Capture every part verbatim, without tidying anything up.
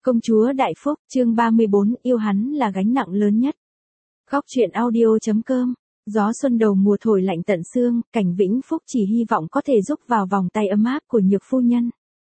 Công chúa Đại Phúc, chương ba mươi bốn, yêu hắn là gánh nặng lớn nhất. Góc truyện audio.com. Gió xuân đầu mùa thổi lạnh tận xương, Cảnh Vĩnh Phúc chỉ hy vọng có thể giúp vào vòng tay ấm áp của nhược phu nhân.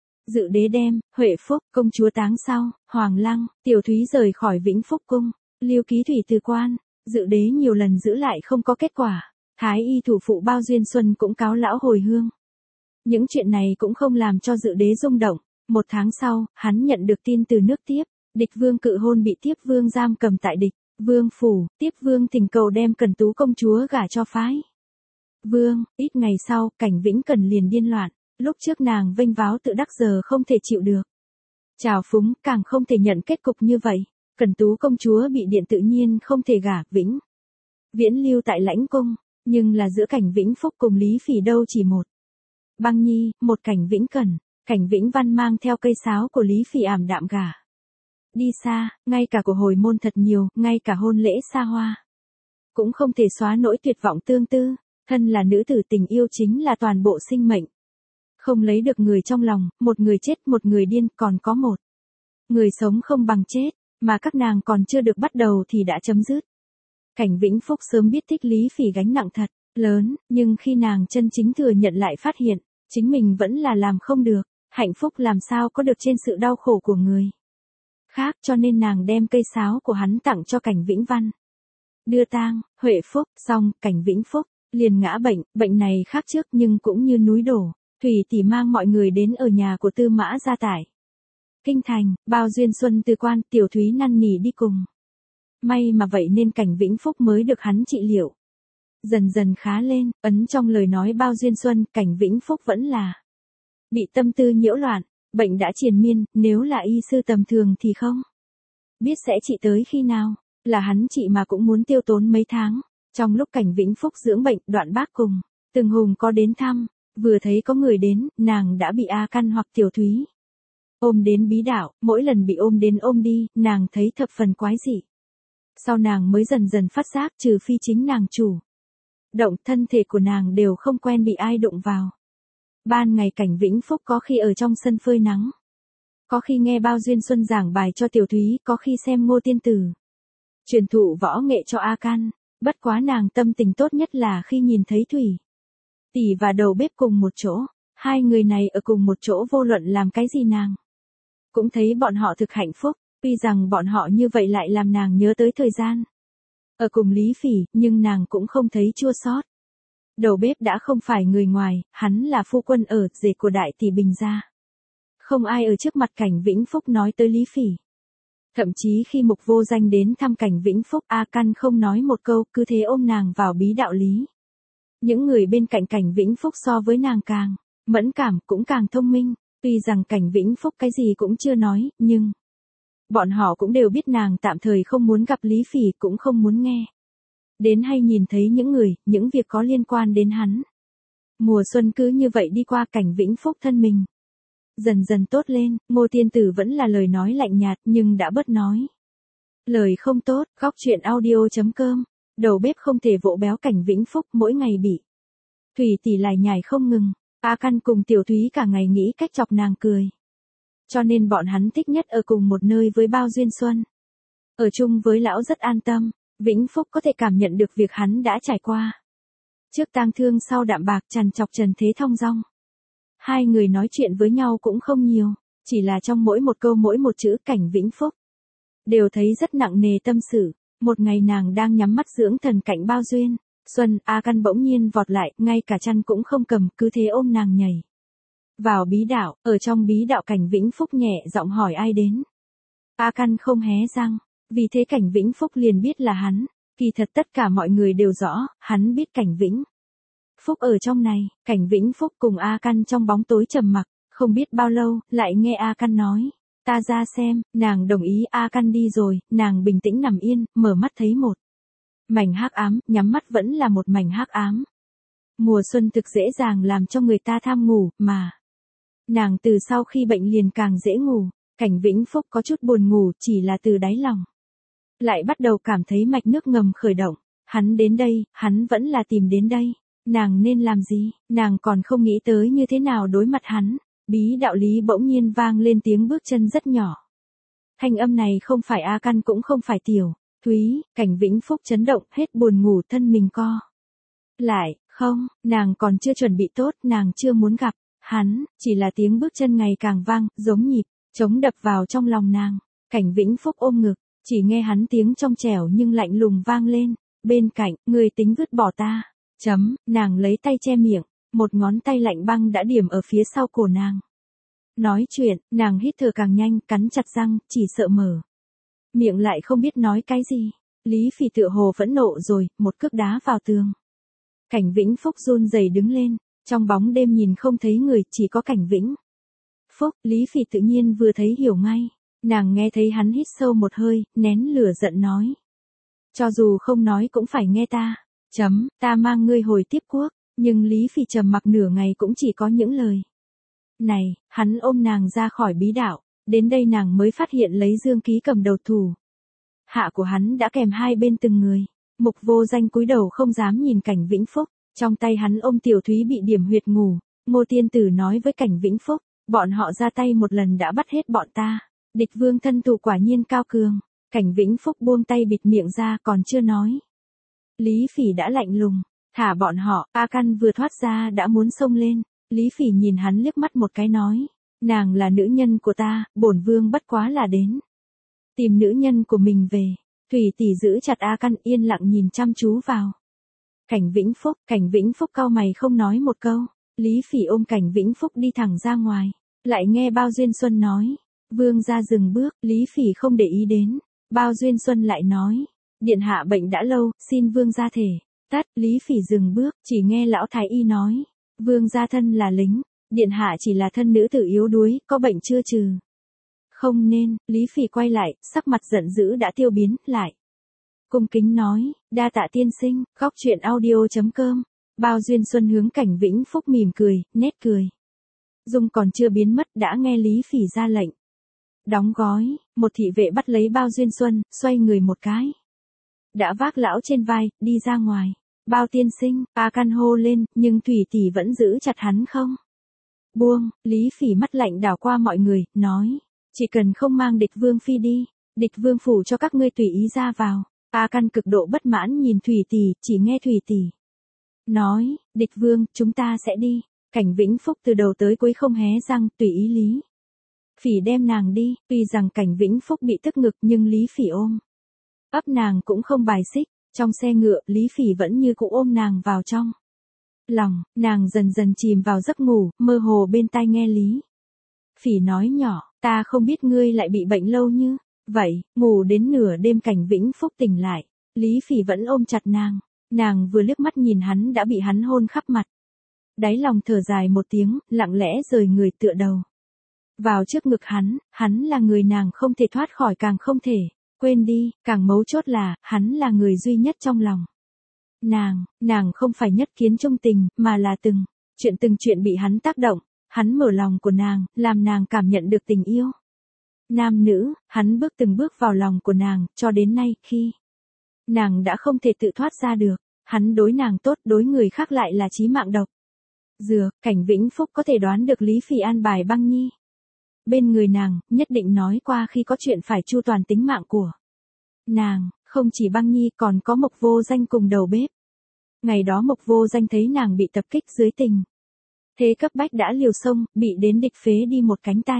Dự đế đem, Huệ Phúc, công chúa táng sau, Hoàng Lăng, Tiểu Thúy rời khỏi Vĩnh Phúc cung, Lưu Ký Thủy từ quan, dự đế nhiều lần giữ lại không có kết quả, Thái y thủ phụ Bao Duyên Xuân cũng cáo lão hồi hương. Những chuyện này cũng không làm cho dự đế rung động. Một tháng sau, hắn nhận được tin từ nước Tiếp, địch vương cự hôn bị Tiếp vương giam cầm tại địch vương phủ, Tiếp vương thỉnh cầu đem Cẩn Tú công chúa gả cho phái vương. Ít ngày sau, Cảnh Vĩnh Cần liền điên loạn, lúc trước nàng vênh váo tự đắc giờ không thể chịu được. Trào phúng, càng không thể nhận kết cục như vậy. Cẩn Tú công chúa bị điện tự nhiên không thể gả. Vĩnh Viễn lưu tại lãnh cung, nhưng là giữa Cảnh Vĩnh Phúc cùng Lý Phỉ đâu chỉ một băng nhi, một Cảnh Vĩnh Cần. Cảnh Vĩnh Văn mang theo cây sáo của Lý Phỉ ảm đạm gả đi xa, ngay cả của hồi môn thật nhiều, ngay cả hôn lễ xa hoa cũng không thể xóa nỗi tuyệt vọng tương tư. Thân là nữ tử, tình yêu chính là toàn bộ sinh mệnh. Không lấy được người trong lòng, một người chết, một người điên, còn có một người sống không bằng chết, mà các nàng còn chưa được bắt đầu thì đã chấm dứt. Cảnh Vĩnh Phúc sớm biết thích Lý Phỉ gánh nặng thật lớn, nhưng khi nàng chân chính thừa nhận lại phát hiện, chính mình vẫn là làm không được. Hạnh phúc làm sao có được trên sự đau khổ của người khác, cho nên nàng đem cây sáo của hắn tặng cho Cảnh Vĩnh Văn. Đưa tang, Huệ Phúc, xong, Cảnh Vĩnh Phúc liền ngã bệnh, bệnh này khác trước nhưng cũng như núi đổ. Thủy tỷ mang mọi người đến ở nhà của Tư Mã Gia tại kinh thành, Bao Duyên Xuân từ quan, Tiểu Thúy năn nỉ đi cùng. May mà vậy nên Cảnh Vĩnh Phúc mới được hắn trị liệu. Dần dần khá lên, ấn trong lời nói Bao Duyên Xuân, Cảnh Vĩnh Phúc vẫn là bị tâm tư nhiễu loạn, bệnh đã triền miên, nếu là y sư tầm thường thì không biết sẽ trị tới khi nào, là hắn trị mà cũng muốn tiêu tốn mấy tháng. Trong lúc Cảnh Vĩnh Phúc dưỡng bệnh, Đoạn Bác cùng Từng Hùng có đến thăm, vừa thấy có người đến, nàng đã bị A Căn hoặc Tiểu Thúy ôm đến bí đảo, mỗi lần bị ôm đến ôm đi, nàng thấy thập phần quái dị. Sau nàng mới dần dần phát giác, trừ phi chính nàng chủ động, thân thể của nàng đều không quen bị ai đụng vào. Ban ngày Cảnh Vĩnh Phúc có khi ở trong sân phơi nắng, có khi nghe Bao Duyên Xuân giảng bài cho Tiểu Thúy, có khi xem Ngô Tiên Tử truyền thụ võ nghệ cho A Can. Bất quá nàng tâm tình tốt nhất là khi nhìn thấy Thủy tỷ và Đầu Bếp cùng một chỗ. Hai người này ở cùng một chỗ vô luận làm cái gì nàng cũng thấy bọn họ thực hạnh phúc. Tuy rằng bọn họ như vậy lại làm nàng nhớ tới thời gian ở cùng Lý Phỉ, nhưng nàng cũng không thấy chua xót. Đầu Bếp đã không phải người ngoài, hắn là phu quân ở rể của đại tỷ Bình gia. Không ai ở trước mặt Cảnh Vĩnh Phúc nói tới Lý Phỉ. Thậm chí khi Mục Vô Danh đến thăm Cảnh Vĩnh Phúc, A Căn không nói một câu, cứ thế ôm nàng vào bí đạo lý. Những người bên cạnh Cảnh Vĩnh Phúc so với nàng càng mẫn cảm, cũng càng thông minh. Tuy rằng Cảnh Vĩnh Phúc cái gì cũng chưa nói, nhưng bọn họ cũng đều biết nàng tạm thời không muốn gặp Lý Phỉ, cũng không muốn nghe đến hay nhìn thấy những người, những việc có liên quan đến hắn. Mùa xuân cứ như vậy đi qua, Cảnh Vĩnh Phúc thân mình dần dần tốt lên. Ngô Tiên Tử vẫn là lời nói lạnh nhạt, nhưng đã bớt nói lời không tốt. Góc truyện audio.com. Đầu Bếp không thể vỗ béo Cảnh Vĩnh Phúc, mỗi ngày bị Thủy tỷ lải nhải không ngừng. A Căn cùng Tiểu Thúy cả ngày nghĩ cách chọc nàng cười, cho nên bọn hắn thích nhất ở cùng một nơi với Bao Duyên Xuân. Ở chung với lão rất an tâm. Vĩnh Phúc có thể cảm nhận được việc hắn đã trải qua. Trước tang thương sau đạm bạc, trằn trọc trần thế thong dong. Hai người nói chuyện với nhau cũng không nhiều, chỉ là trong mỗi một câu mỗi một chữ Cảnh Vĩnh Phúc đều thấy rất nặng nề tâm sự. Một ngày nàng đang nhắm mắt dưỡng thần cạnh Bao Duyên Xuân, A Căn bỗng nhiên vọt lại, ngay cả chăn cũng không cầm, cứ thế ôm nàng nhảy vào bí đạo. Ở trong bí đạo, Cảnh Vĩnh Phúc nhẹ giọng hỏi ai đến. A Căn không hé răng, vì thế Cảnh Vĩnh Phúc liền biết là hắn. Kỳ thật tất cả mọi người đều rõ, hắn biết Cảnh Vĩnh Phúc ở trong này. Cảnh Vĩnh Phúc cùng A Căn trong bóng tối trầm mặc, không biết bao lâu, lại nghe A Căn nói, ta ra xem. Nàng đồng ý. A Căn đi rồi, nàng bình tĩnh nằm yên, mở mắt thấy một mảnh hắc ám, nhắm mắt vẫn là một mảnh hắc ám. Mùa xuân thực dễ dàng làm cho người ta tham ngủ, mà nàng từ sau khi bệnh liền càng dễ ngủ. Cảnh Vĩnh Phúc có chút buồn ngủ, chỉ là từ đáy lòng lại bắt đầu cảm thấy mạch nước ngầm khởi động. Hắn đến đây, hắn vẫn là tìm đến đây. Nàng nên làm gì? Nàng còn không nghĩ tới như thế nào đối mặt hắn. Bí đạo lý bỗng nhiên vang lên tiếng bước chân rất nhỏ. Thanh âm này không phải A Căn cũng không phải Tiểu Thúy, Cảnh Vĩnh Phúc chấn động, hết buồn ngủ thân mình co. Lại, không, nàng còn chưa chuẩn bị tốt, nàng chưa muốn gặp hắn, chỉ là tiếng bước chân ngày càng vang, giống nhịp trống đập vào trong lòng nàng. Cảnh Vĩnh Phúc ôm ngực, chỉ nghe hắn tiếng trong trẻo nhưng lạnh lùng vang lên, bên cạnh, người tính vứt bỏ ta. Chấm, nàng lấy tay che miệng, một ngón tay lạnh băng đã điểm ở phía sau cổ nàng. Nói chuyện, nàng hít thở càng nhanh, cắn chặt răng, chỉ sợ mở miệng lại không biết nói cái gì. Lý Phỉ tựa hồ phẫn nộ rồi, một cước đá vào tường. Cảnh Vĩnh Phúc run rẩy đứng lên, trong bóng đêm nhìn không thấy người, chỉ có Cảnh Vĩnh Phúc. Lý Phỉ tự nhiên vừa thấy hiểu ngay, nàng nghe thấy hắn hít sâu một hơi, nén lửa giận nói. Cho dù không nói cũng phải nghe ta. Chấm, ta mang ngươi hồi tiếp quốc. Nhưng Lý Phỉ trầm mặc nửa ngày cũng chỉ có những lời này. Hắn ôm nàng ra khỏi bí đạo, đến đây nàng mới phát hiện lấy Dương Ký cầm đầu thủ hạ của hắn đã kèm hai bên từng người. Mục Vô Danh cúi đầu không dám nhìn Cảnh Vĩnh Phúc, trong tay hắn ôm Tiểu Thúy bị điểm huyệt ngủ. Ngô Tiên Tử nói với Cảnh Vĩnh Phúc, bọn họ ra tay một lần đã bắt hết bọn ta. Địch vương thân thủ quả nhiên cao cường. Cảnh Vĩnh Phúc buông tay bịt miệng ra, còn chưa nói. Lý Phỉ đã lạnh lùng, thả bọn họ. A Căn vừa thoát ra đã muốn xông lên. Lý Phỉ nhìn hắn liếc mắt một cái nói, nàng là nữ nhân của ta, bổn vương bất quá là đến tìm nữ nhân của mình về. Thủy tỷ giữ chặt A Căn, yên lặng nhìn chăm chú vào Cảnh Vĩnh Phúc. Cảnh Vĩnh Phúc cau mày không nói một câu. Lý Phỉ ôm Cảnh Vĩnh Phúc đi thẳng ra ngoài, lại nghe Bao Duyên Xuân nói, vương gia dừng bước. Lý Phỉ không để ý đến. Bao Duyên Xuân lại nói, điện hạ bệnh đã lâu, xin vương gia thể tắt. Lý Phỉ dừng bước, chỉ nghe lão thái y nói, vương gia thân là lính, điện hạ chỉ là thân nữ tử yếu đuối, có bệnh chưa trừ. Không nên. Lý Phỉ quay lại, sắc mặt giận dữ đã tiêu biến, lại cung kính nói, đa tạ tiên sinh. Góc truyện audio chấm com. Bao Duyên Xuân hướng Cảnh Vĩnh Phúc mỉm cười, nét cười dung còn chưa biến mất, đã nghe Lý Phỉ ra lệnh đóng gói. Một thị vệ bắt lấy Bao Duyên Xuân, xoay người một cái, đã vác lão trên vai, đi ra ngoài. Bao tiên sinh, A Căn hô lên, nhưng Thủy tỷ vẫn giữ chặt hắn không buông. Lý Phỉ mắt lạnh đảo qua mọi người, nói, chỉ cần không mang Địch vương phi đi, Địch vương phủ cho các ngươi tùy ý ra vào. A Căn cực độ bất mãn nhìn Thủy tỷ, chỉ nghe Thủy tỷ nói, Địch vương, chúng ta sẽ đi. Cảnh Vĩnh Phúc từ đầu tới cuối không hé răng, tùy ý Lý Phỉ đem nàng đi. Tuy rằng Cảnh Vĩnh Phúc bị tức ngực nhưng Lý Phỉ ôm ấp nàng cũng không bài xích. Trong xe ngựa, Lý Phỉ vẫn như cũ ôm nàng vào trong lòng. Nàng dần dần chìm vào giấc ngủ, mơ hồ bên tai nghe Lý Phỉ nói nhỏ, ta không biết ngươi lại bị bệnh lâu như vậy. Ngủ đến nửa đêm Cảnh Vĩnh Phúc tỉnh lại, Lý Phỉ vẫn ôm chặt nàng. Nàng vừa liếc mắt nhìn hắn đã bị hắn hôn khắp mặt. Đáy lòng thở dài một tiếng, lặng lẽ rời người tựa đầu vào trước ngực hắn. Hắn là người nàng không thể thoát khỏi, càng không thể quên đi. Càng mấu chốt là, hắn là người duy nhất trong lòng nàng. Nàng không phải nhất kiến trung tình, mà là từng chuyện từng chuyện bị hắn tác động. Hắn mở lòng của nàng, làm nàng cảm nhận được tình yêu nam nữ. Hắn bước từng bước vào lòng của nàng, cho đến nay, khi nàng đã không thể tự thoát ra được. Hắn đối nàng tốt, đối người khác lại là chí mạng độc dược. Cảnh Vĩnh Phúc có thể đoán được Lý Phỉ an bài Băng Nhi bên người nàng, nhất định nói qua khi có chuyện phải chu toàn tính mạng của nàng. Không chỉ Băng Nhi, còn có Mộc Vô Danh cùng đầu bếp. Ngày đó Mộc Vô Danh thấy nàng bị tập kích dưới tình thế cấp bách đã liều xông, bị đến địch phế đi một cánh tay.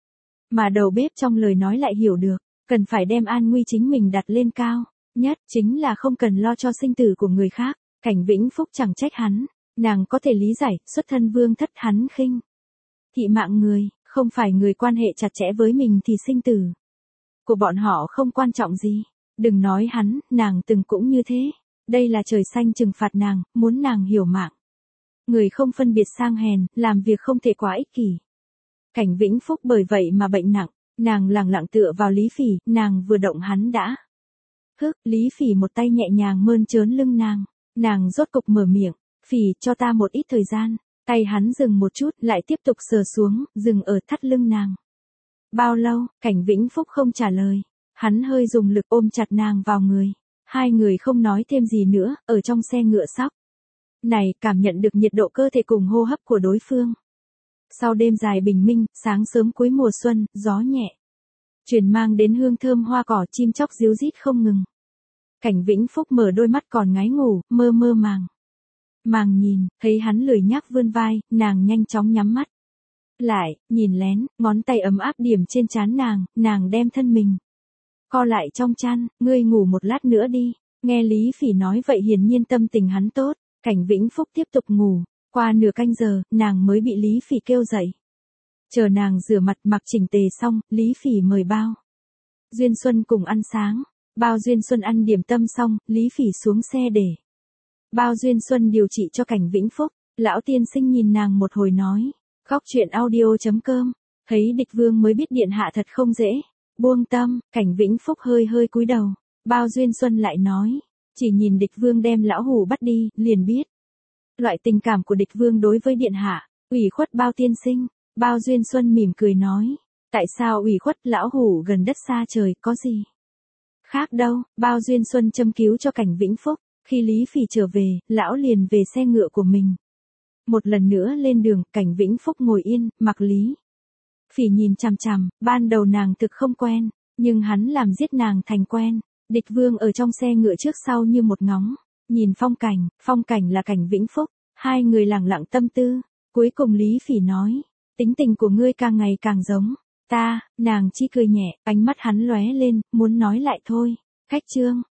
Mà đầu bếp trong lời nói lại hiểu được, cần phải đem an nguy chính mình đặt lên cao nhất, chính là không cần lo cho sinh tử của người khác. Cảnh Vĩnh Phúc chẳng trách hắn, nàng có thể lý giải, xuất thân vương thất hắn khinh thị mạng người, không phải người quan hệ chặt chẽ với mình thì sinh tử của bọn họ không quan trọng gì. Đừng nói hắn, nàng từng cũng như thế. Đây là trời xanh trừng phạt nàng, muốn nàng hiểu mạng người không phân biệt sang hèn, làm việc không thể quá ích kỷ. Cảnh Vĩnh Phúc bởi vậy mà bệnh nặng. Nàng lẳng lặng tựa vào Lý Phỉ, nàng vừa động hắn đã hức. Lý Phỉ một tay nhẹ nhàng mơn trớn lưng nàng. Nàng rốt cục mở miệng, Phỉ, cho ta một ít thời gian. Tay hắn dừng một chút, lại tiếp tục sờ xuống, dừng ở thắt lưng nàng. Bao lâu? Cảnh Vĩnh Phúc không trả lời. Hắn hơi dùng lực ôm chặt nàng vào người. Hai người không nói thêm gì nữa, ở trong xe ngựa sóc này, cảm nhận được nhiệt độ cơ thể cùng hô hấp của đối phương. Sau đêm dài bình minh, sáng sớm cuối mùa xuân, gió nhẹ Truyền mang đến hương thơm hoa cỏ, chim chóc ríu rít không ngừng. Cảnh Vĩnh Phúc mở đôi mắt còn ngái ngủ, mơ mơ màng. Màng nhìn, thấy hắn lười nhác vươn vai, nàng nhanh chóng nhắm mắt. Lại, nhìn lén, ngón tay ấm áp điểm trên trán nàng, nàng đem thân mình co lại trong chăn, ngươi ngủ một lát nữa đi. Nghe Lý Phỉ nói vậy hiển nhiên tâm tình hắn tốt, Cảnh Vĩnh Phúc tiếp tục ngủ, qua nửa canh giờ, nàng mới bị Lý Phỉ kêu dậy. Chờ nàng rửa mặt mặc chỉnh tề xong, Lý Phỉ mời Bao Duyên Xuân cùng ăn sáng. Bao Duyên Xuân ăn điểm tâm xong, Lý Phỉ xuống xe để Bao Duyên Xuân điều trị cho Cảnh Vĩnh Phúc. Lão tiên sinh nhìn nàng một hồi nói, khóc chuyện audio chấm com, thấy địch vương mới biết điện hạ thật không dễ. Buông tâm, Cảnh Vĩnh Phúc hơi hơi cúi đầu. Bao Duyên Xuân lại nói, chỉ nhìn địch vương đem lão hủ bắt đi, liền biết loại tình cảm của địch vương đối với điện hạ. Ủy khuất Bao tiên sinh. Bao Duyên Xuân mỉm cười nói, tại sao ủy khuất, lão hủ gần đất xa trời, có gì khác đâu. Bao Duyên Xuân châm cứu cho Cảnh Vĩnh Phúc. Khi Lý Phỉ trở về, lão liền về xe ngựa của mình. Một lần nữa lên đường, Cảnh Vĩnh Phúc ngồi yên, mặc Lý Phỉ nhìn chằm chằm, ban đầu nàng thực không quen, nhưng hắn làm giết nàng thành quen. Địch vương ở trong xe ngựa trước sau như một ngóng, nhìn phong cảnh, phong cảnh là Cảnh Vĩnh Phúc, hai người lặng lặng tâm tư. Cuối cùng Lý Phỉ nói, tính tình của ngươi càng ngày càng giống ta. Nàng chỉ cười nhẹ, ánh mắt hắn lóe lên, muốn nói lại thôi. Khách trương.